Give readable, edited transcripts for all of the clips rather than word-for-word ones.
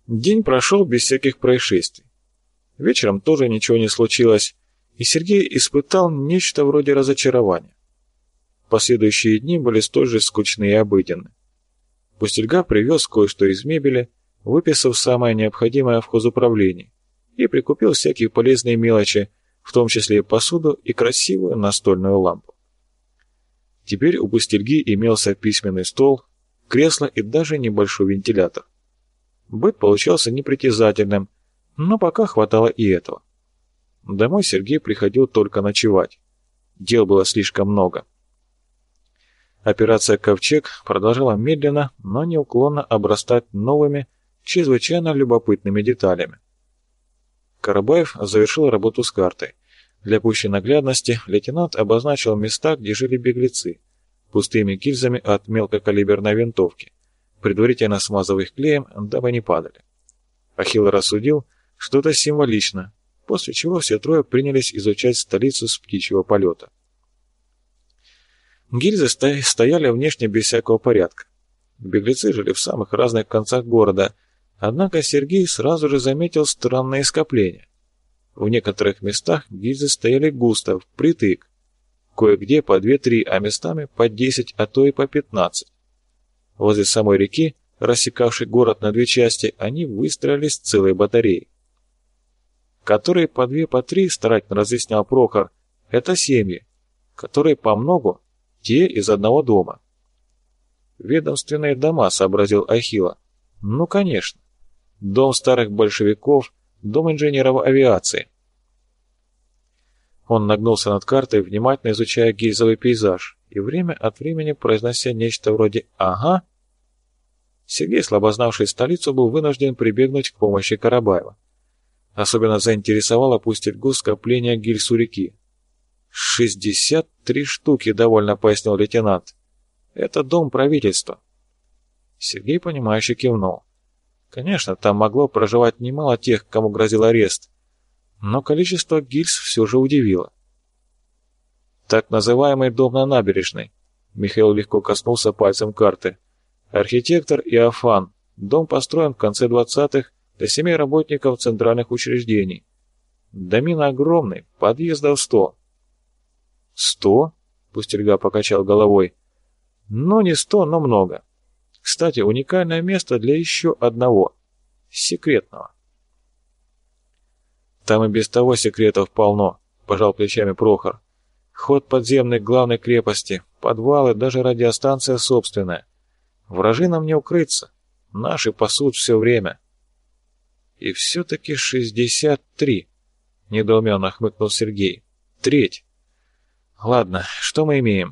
День прошел без всяких происшествий. Вечером тоже ничего не случилось, и Сергей испытал нечто вроде разочарования. Последующие дни были столь же скучны и обыденны. Пустельга привез кое-что из мебели, выписав самое необходимое в хозуправлении, и прикупил всякие полезные мелочи, в том числе и посуду и красивую настольную лампу. Теперь у Пустельги имелся письменный стол, кресло и даже небольшой вентилятор. Быт получался непритязательным, но пока хватало и этого. Домой Сергей приходил только ночевать. Дел было слишком много. Операция «Ковчег» продолжала медленно, но неуклонно обрастать новыми, чрезвычайно любопытными деталями. Карабаев завершил работу с картой. Для пущей наглядности лейтенант обозначил места, где жили беглецы, пустыми гильзами от мелкокалиберной винтовки, предварительно смазав их клеем, дабы не падали. Ахилл рассудил, что это символично, после чего все трое принялись изучать столицу с птичьего полета. Гильзы стояли внешне без всякого порядка. Беглецы жили в самых разных концах города, однако Сергей сразу же заметил странные скопления. В некоторых местах гильзы стояли густо, впритык, кое-где по 2-3, а местами по 10, а то и по 15. Возле самой реки, рассекавшей город на две части, они выстроились целой батареей. Которые по 2, по 3, старательно разъяснял Прохор, это семьи, которые по многу, те из одного дома. Ведомственные дома, сообразил Ахилла. Ну, конечно. Дом старых большевиков, дом инженеров авиации. Он нагнулся над картой, внимательно изучая гильзовый пейзаж, и время от времени произнося нечто вроде «ага». Сергей, слабо знавший столицу, был вынужден прибегнуть к помощи Карабаева. Особенно заинтересовало Пустельгу скопление гильз у реки. 63 штуки, довольно пояснил лейтенант. Это дом правительства. Сергей, понимающе кивнул. Конечно, там могло проживать немало тех, кому грозил арест, но количество гильз все же удивило. Так называемый дом на набережной. Михаил легко коснулся пальцем карты. Архитектор Иофан. Дом построен в конце 20-х для семей работников центральных учреждений. Домин огромный, подъездов 100. 100? Пустельга покачал головой. Ну, не 100, но много. Кстати, уникальное место для еще одного. Секретного. Там и без того секретов полно, пожал плечами Прохор. Ход подземный к главной крепости, подвалы, даже радиостанция собственная. Вражи нам не укрыться. Наши пасут все время. И все-таки 63, недоуменно хмыкнул Сергей. Треть. Ладно, что мы имеем?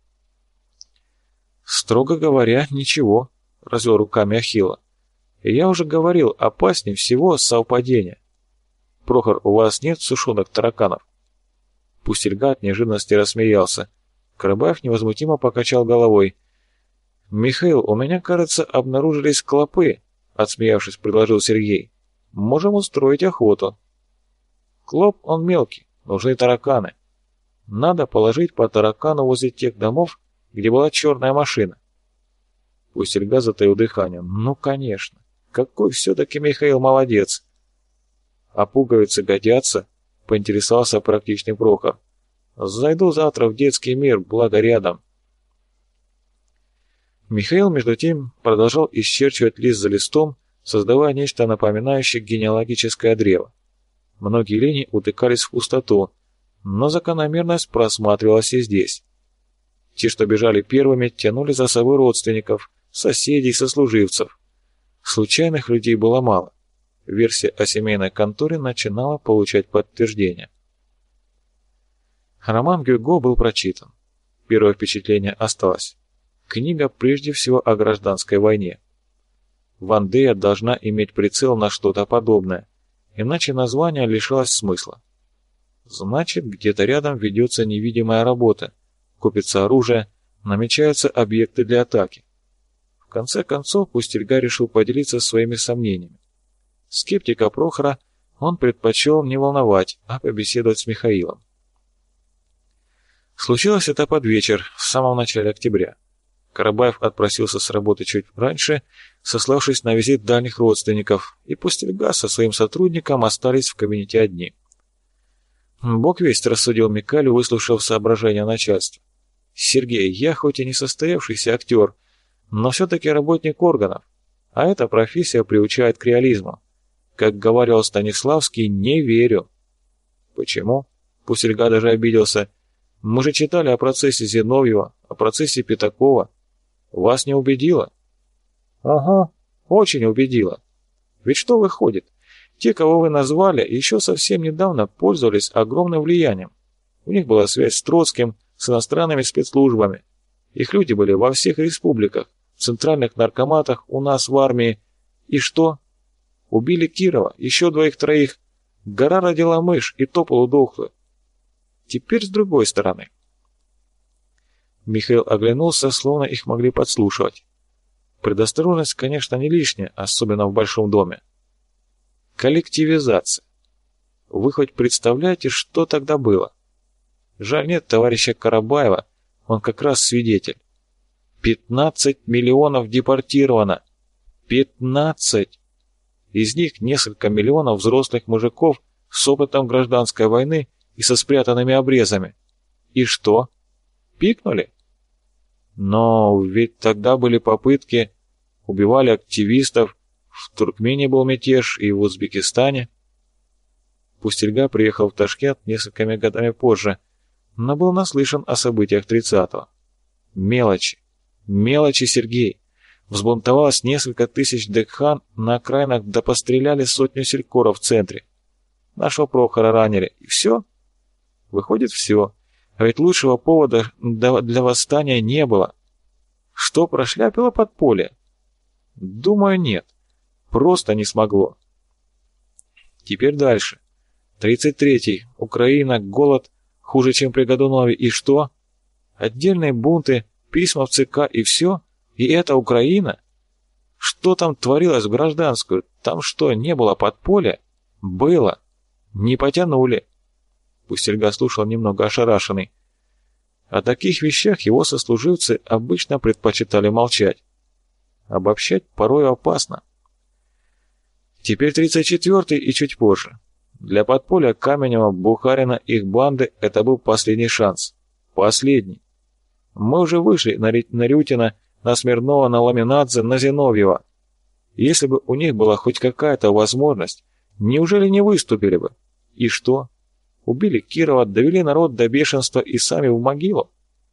Строго говоря, ничего, развел руками Ахилла. Я уже говорил, опаснее всего совпадение. Прохор, у вас нет сушеных тараканов? Пустельга от неожиданности рассмеялся. Карабаев невозмутимо покачал головой. «Михаил, у меня, кажется, обнаружились клопы», — отсмеявшись, предложил Сергей. «Можем устроить охоту». «Клоп, он мелкий, нужны тараканы. Надо положить по таракану возле тех домов, где была черная машина». Пустельга затаил дыхание. «Ну, конечно. Какой все-таки Михаил молодец!» «А пуговицы годятся?» — поинтересовался практичный Прохор. «Зайду завтра в детский мир, благо рядом». Михаил, между тем, продолжал исчерчивать лист за листом, создавая нечто напоминающее генеалогическое древо. Многие линии утыкались в пустоту, но закономерность просматривалась и здесь. Те, что бежали первыми, тянули за собой родственников, соседей, сослуживцев. Случайных людей было мало. Версия о семейной конторе начинала получать подтверждение. Роман Гюго был прочитан. Первое впечатление осталось. Книга прежде всего о гражданской войне. Вандея должна иметь прицел на что-то подобное, иначе название лишилось смысла. Значит, где-то рядом ведется невидимая работа, купится оружие, намечаются объекты для атаки. В конце концов, Пустельга решил поделиться своими сомнениями. Скептика Прохора он предпочел не волновать, а побеседовать с Михаилом. Случилось это под вечер, в самом начале октября. Карабаев отпросился с работы чуть раньше, сославшись на визит дальних родственников, и Пустельга со своим сотрудником остались в кабинете одни. «Бог весть», — рассудил Микаэль, выслушав соображения начальства. «Сергей, я хоть и не состоявшийся актер, но все-таки работник органов, а эта профессия приучает к реализму. Как говорил Станиславский, не верю». «Почему?» — Пустельга даже обиделся. «Мы же читали о процессе Зиновьева, о процессе Пятакова. Вас не убедило?» «Ага, очень убедило. Ведь что выходит? Те, кого вы назвали, еще совсем недавно пользовались огромным влиянием. У них была связь с Троцким, с иностранными спецслужбами. Их люди были во всех республиках, в центральных наркоматах, у нас в армии. И что? Убили Кирова, еще двоих-троих. Гора родила мышь, и то полудохлую. Теперь с другой стороны». Михаил оглянулся, словно их могли подслушивать. Предосторожность, конечно, не лишняя, особенно в большом доме. Коллективизация. Вы хоть представляете, что тогда было? Жаль, нет товарища Карабаева, он как раз свидетель. 15 миллионов депортировано. 15! Из них несколько миллионов взрослых мужиков с опытом гражданской войны и со спрятанными обрезами. И что? Пикнули? Но ведь тогда были попытки, убивали активистов, в Туркмении был мятеж и в Узбекистане. Пустельга приехал в Ташкент несколькими годами позже, но был наслышан о событиях 30-го. Мелочи. Мелочи, Сергей. Взбунтовалось несколько тысяч декхан на окраинах, да постреляли сотню селькоров в центре. Нашего Прохора ранили. И все? Выходит, все. А ведь лучшего повода для восстания не было. Что прошляпило подполье? Думаю, нет. Просто не смогло. Теперь дальше. 33-й. Украина, голод, хуже, чем при Годунове. И что? Отдельные бунты, письма в ЦК и все? И это Украина? Что там творилось в гражданскую? Там что, не было подполья? Было. Не потянули. Пустельга слушал немного ошарашенный. О таких вещах его сослуживцы обычно предпочитали молчать. Обобщать порой опасно. Теперь 34-й и чуть позже. Для подполья Каменева, Бухарина, их банды это был последний шанс. Последний. Мы уже вышли на Рютина, на Смирнова, на Ламинадзе, на Зиновьева. Если бы у них была хоть какая-то возможность, неужели не выступили бы? И что? Убили Кирова, довели народ до бешенства и сами в могилу?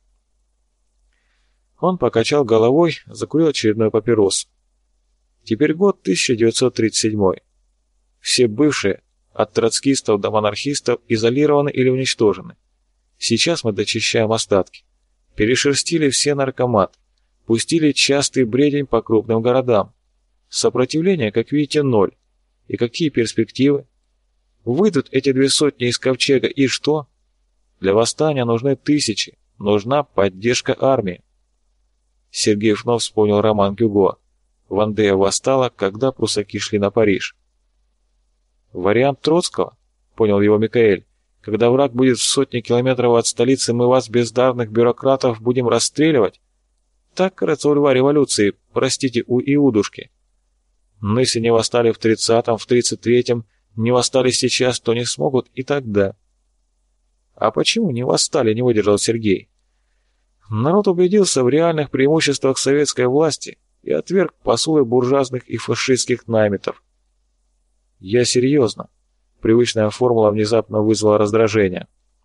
Он покачал головой, закурил очередную папиросу. Теперь год 1937. Все бывшие, от троцкистов до монархистов, изолированы или уничтожены. Сейчас мы дочищаем остатки. Перешерстили все наркоматы, пустили частый бредень по крупным городам. Сопротивление, как видите, ноль. И какие перспективы? Выйдут эти 200 из ковчега, и что? Для восстания нужны тысячи, нужна поддержка армии. Сергей вновь вспомнил роман Гюго. Вандея восстала, когда прусаки шли на Париж. «Вариант Троцкого?» — понял его Микаэль. «Когда враг будет в сотни километров от столицы, мы вас, бездарных бюрократов, будем расстреливать?» Так, кажется, у льва революции, простите, у Иудушки. Но если не восстали в 30-м, в 33-м, не восстали сейчас, то не смогут и тогда. А почему не восстали, не выдержал Сергей. Народ убедился в реальных преимуществах советской власти и отверг посулы буржуазных и фашистских наймитов. Я серьезно. Привычная формула внезапно вызвала раздражение.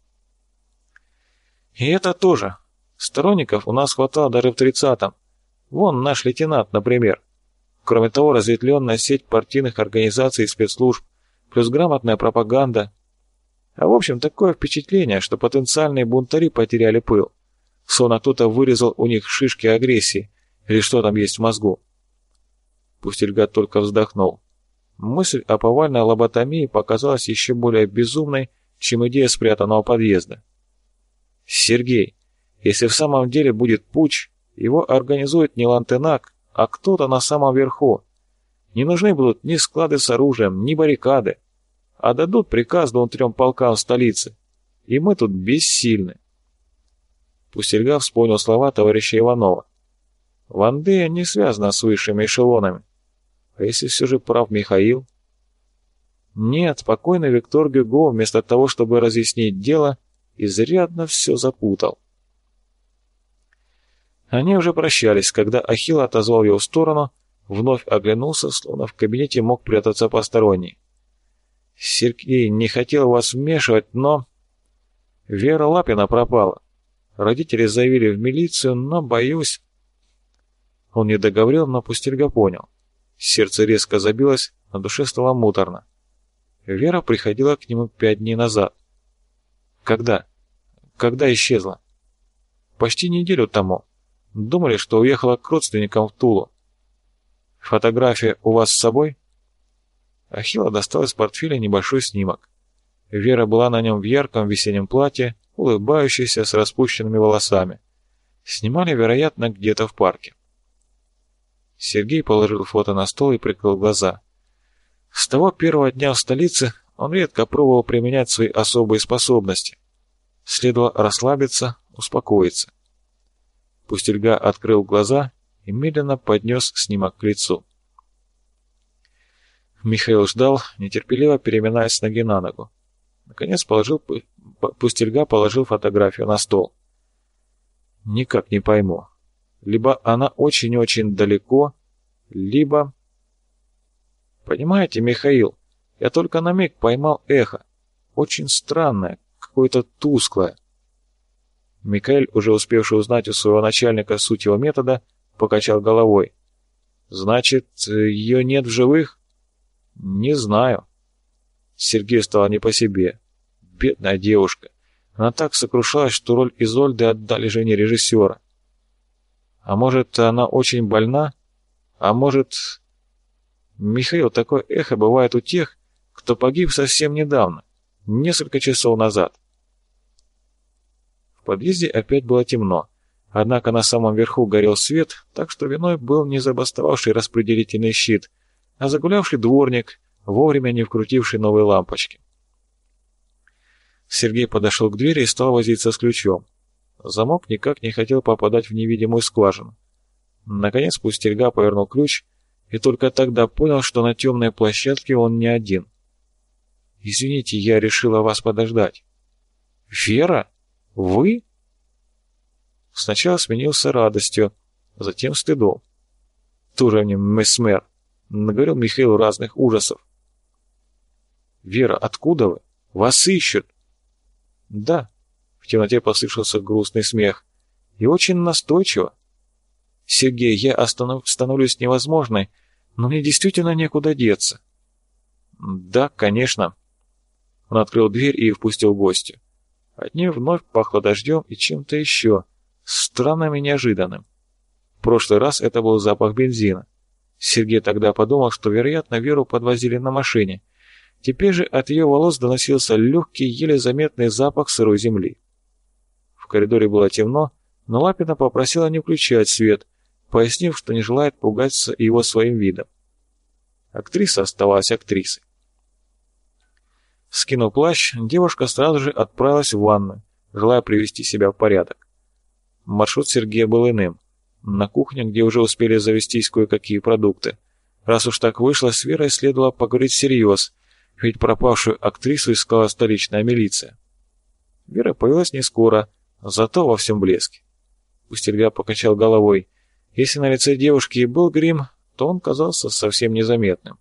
И это тоже. Сторонников у нас хватало даже в 30-м. Вон наш лейтенант, например. Кроме того, разветвленная сеть партийных организаций и спецслужб, плюс грамотная пропаганда. А в общем, такое впечатление, что потенциальные бунтари потеряли пыл. Словно кто-то вырезал у них шишки агрессии, или что там есть в мозгу. Пустельга только вздохнул. Мысль о повальной лоботомии показалась еще более безумной, чем идея спрятанного подъезда. Сергей, если в самом деле будет путч, его организует не Лантенак, а кто-то на самом верху. Не нужны будут ни склады с оружием, ни баррикады, а дадут приказ 2-3 полкам в столице, и мы тут бессильны. Пустельга вспомнил слова товарища Иванова. Вандея не связана с высшими эшелонами. А если все же прав Михаил? Нет, покойный Виктор Гюго, вместо того, чтобы разъяснить дело, изрядно все запутал. Они уже прощались, когда Ахилл отозвал его в сторону, вновь оглянулся, словно в кабинете мог прятаться посторонний. «Сергей, не хотел вас вмешивать, но...» «Вера Лапина пропала. Родители заявили в милицию, но, боюсь...» Он не договорил, но Пустельга понял. Сердце резко забилось, на душе стало муторно. Вера приходила к нему 5 дней назад. Когда? Когда исчезла? Почти неделю тому. Думали, что уехала к родственникам в Тулу. Фотография у вас с собой? Ахилла достал из портфеля небольшой снимок. Вера была на нем в ярком весеннем платье, улыбающаяся, с распущенными волосами. Снимали, вероятно, где-то в парке. Сергей положил фото на стол и прикрыл глаза. С того первого дня в столице он редко пробовал применять свои особые способности. Следовало расслабиться, успокоиться. Пустельга открыл глаза и медленно поднес снимок к лицу. Михаил ждал, нетерпеливо переминаясь с ноги на ногу. Наконец Пустельга положил фотографию на стол. Никак не пойму. Либо она очень-очень далеко, либо... Понимаете, Михаил, я только на миг поймал эхо. Очень странное, какое-то тусклое. Микаэль, уже успевший узнать у своего начальника суть его метода, покачал головой. «Значит, ее нет в живых?» «Не знаю». Сергею стало не по себе. Бедная девушка. Она так сокрушалась, что роль Изольды отдали жене режиссера. А может, она очень больна? А может... Михаил, такое эхо бывает у тех, кто погиб совсем недавно, несколько часов назад. В подъезде опять было темно, однако на самом верху горел свет, так что виной был не забастовавший распределительный щит, а загулявший дворник, вовремя не вкрутивший новые лампочки. Сергей подошел к двери и стал возиться с ключом. Замок никак не хотел попадать в невидимую скважину. Наконец Пустельга повернул ключ и только тогда понял, что на темной площадке он не один. «Извините, я решила вас подождать». «Вера? Вы?» Сначала сменился радостью, затем стыдом. «Тоже мне месмер», — наговорил Михаил разных ужасов. «Вера, откуда вы? Вас ищут». «Да», — в темноте послышался грустный смех, — «и очень настойчиво. Сергей, я становлюсь невозможной, но мне действительно некуда деться». «Да, конечно». Он открыл дверь и впустил гостя. От нее вновь пахло дождем и чем-то еще, странным и неожиданным. В прошлый раз это был запах бензина. Сергей тогда подумал, что, вероятно, Веру подвозили на машине. Теперь же от ее волос доносился легкий, еле заметный запах сырой земли. В коридоре было темно, но Лапина попросила не включать свет, пояснив, что не желает пугаться его своим видом. Актриса оставалась актрисой. Скинув плащ, девушка сразу же отправилась в ванную, желая привести себя в порядок. Маршрут Сергея был иным. На кухне, где уже успели завестись кое-какие продукты. Раз уж так вышло, с Верой следовало поговорить всерьез, ведь пропавшую актрису искала столичная милиция. Вера появилась не скоро, зато во всем блеске. Пустельга покачал головой. Если на лице девушки и был грим, то он казался совсем незаметным.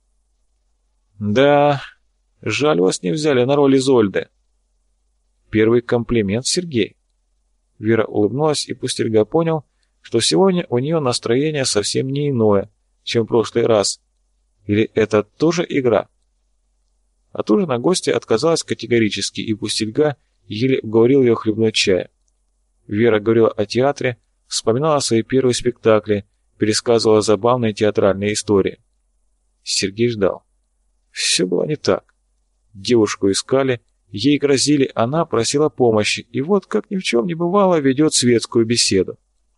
«Да, жаль, вас не взяли на роль Изольды». «Первый комплимент, Сергей». Вера улыбнулась, и Пустельга понял, что сегодня у нее настроение совсем не иное, чем в прошлый раз. Или это тоже игра? От ужина гостья отказалась категорически, и Пустельга еле уговорил ее хлебнуть чая. Вера говорила о театре, вспоминала свои первые спектакли, пересказывала забавные театральные истории. Сергей ждал. Все было не так. Девушку искали, ей грозили, она просила помощи, и вот, как ни в чем не бывало, ведет светскую беседу.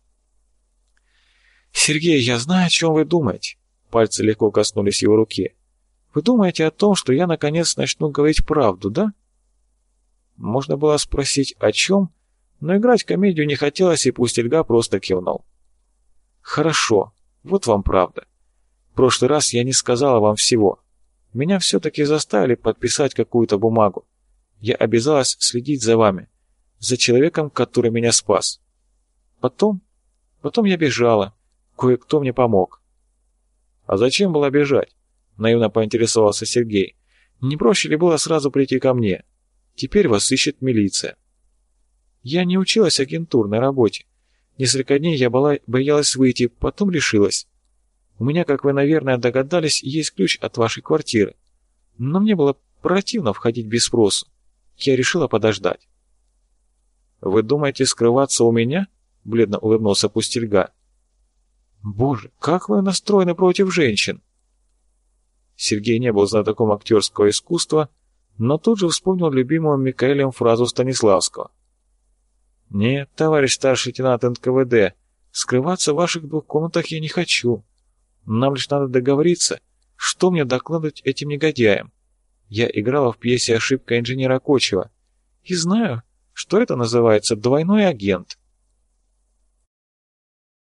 «Сергей, я знаю, о чем вы думаете». Пальцы легко коснулись его руки. «Вы думаете о том, что я наконец начну говорить правду, да?» Можно было спросить, о чем, но играть комедию не хотелось, и Пустельга просто кивнул. Хорошо, вот вам правда. В прошлый раз я не сказала вам всего. Меня все-таки заставили подписать какую-то бумагу. Я обязалась следить за вами, за человеком, который меня спас. Потом я бежала. Кое-кто мне помог. А зачем было бежать? Наивно поинтересовался Сергей. Не проще ли было сразу прийти ко мне? Теперь вас ищет милиция. Я не училась агентурной работе. Несколько дней я боялась выйти, потом решилась. У меня, как вы, наверное, догадались, есть ключ от вашей квартиры. Но мне было противно входить без спросу. Я решила подождать. «Вы думаете скрываться у меня?» — бледно улыбнулся Пустельга. «Боже, как вы настроены против женщин!» Сергей не был знатоком актерского искусства, но тут же вспомнил любимую Микаэлем фразу Станиславского. «Нет, товарищ старший лейтенант НКВД, скрываться в ваших двух комнатах я не хочу. Нам лишь надо договориться, что мне докладывать этим негодяям. Я играла в пьесе «Ошибка инженера Кочева» и знаю, что это называется двойной агент».